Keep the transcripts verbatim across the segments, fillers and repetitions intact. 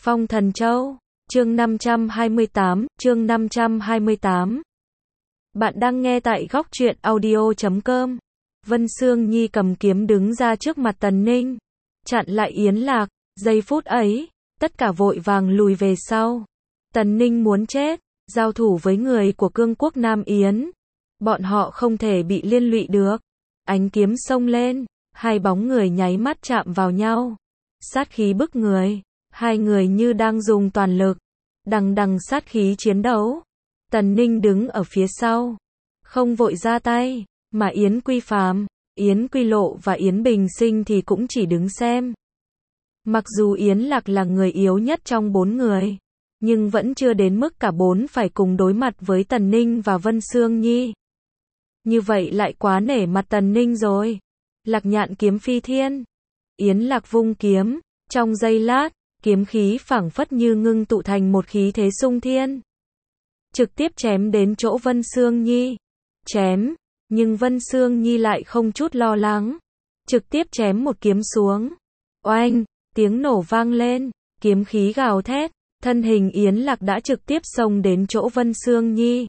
Phong Thần Châu, chương năm trăm hai mươi tám, chương năm trăm hai mươi tám. Bạn đang nghe tại góc truyện audio chấm com. Vân Sương Nhi cầm kiếm đứng ra trước mặt Tần Ninh, chặn lại Yến Lạc, giây phút ấy, tất cả vội vàng lùi về sau. Tần Ninh muốn chết, giao thủ với người của cương quốc Nam Yến, bọn họ không thể bị liên lụy được. Ánh kiếm xông lên, hai bóng người nháy mắt chạm vào nhau, sát khí bức người, hai người như đang dùng toàn lực, đằng đằng sát khí chiến đấu. Tần Ninh đứng ở phía sau, không vội ra tay, mà Yến Quy Phàm, Yến Quy Lộ và Yến Bình Sinh thì cũng chỉ đứng xem. Mặc dù Yến Lạc là người yếu nhất trong bốn người, nhưng vẫn chưa đến mức cả bốn phải cùng đối mặt với Tần Ninh và Vân Sương Nhi. Như vậy lại quá nể mặt Tần Ninh rồi. Lạc nhạn kiếm phi thiên. Yến Lạc vung kiếm, trong giây lát, kiếm khí phảng phất như ngưng tụ thành một khí thế sung thiên, trực tiếp chém đến chỗ Vân Sương Nhi. Chém, nhưng Vân Sương Nhi lại không chút lo lắng, trực tiếp chém một kiếm xuống. Oanh, tiếng nổ vang lên, kiếm khí gào thét, thân hình Yến Lạc đã trực tiếp xông đến chỗ Vân Sương Nhi.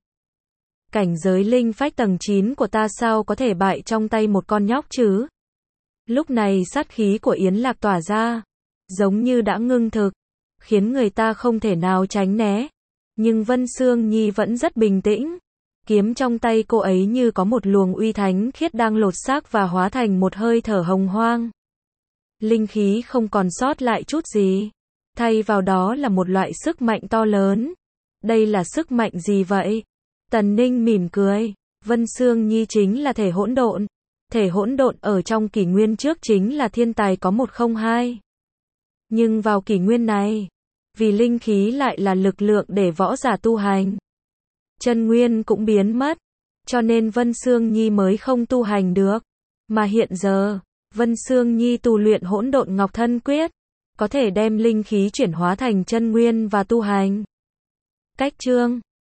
Cảnh giới linh phách tầng chín của ta sao có thể bại trong tay một con nhóc chứ? Lúc này sát khí của Yến Lạc tỏa ra, giống như đã ngưng thực, khiến người ta không thể nào tránh né. Nhưng Vân Sương Nhi vẫn rất bình tĩnh. Kiếm trong tay cô ấy như có một luồng uy thánh khiết đang lột xác và hóa thành một hơi thở hồng hoang. Linh khí không còn sót lại chút gì, thay vào đó là một loại sức mạnh to lớn. Đây là sức mạnh gì vậy? Tần Ninh mỉm cười, Vân Sương Nhi chính là thể hỗn độn. Thể hỗn độn ở trong kỷ nguyên trước chính là thiên tài có một không hai. Nhưng vào kỷ nguyên này, vì linh khí lại là lực lượng để võ giả tu hành, chân nguyên cũng biến mất, cho nên Vân Sương Nhi mới không tu hành được. Mà hiện giờ, Vân Sương Nhi tu luyện hỗn độn Ngọc Thân Quyết, có thể đem linh khí chuyển hóa thành chân nguyên và tu hành. Cách chương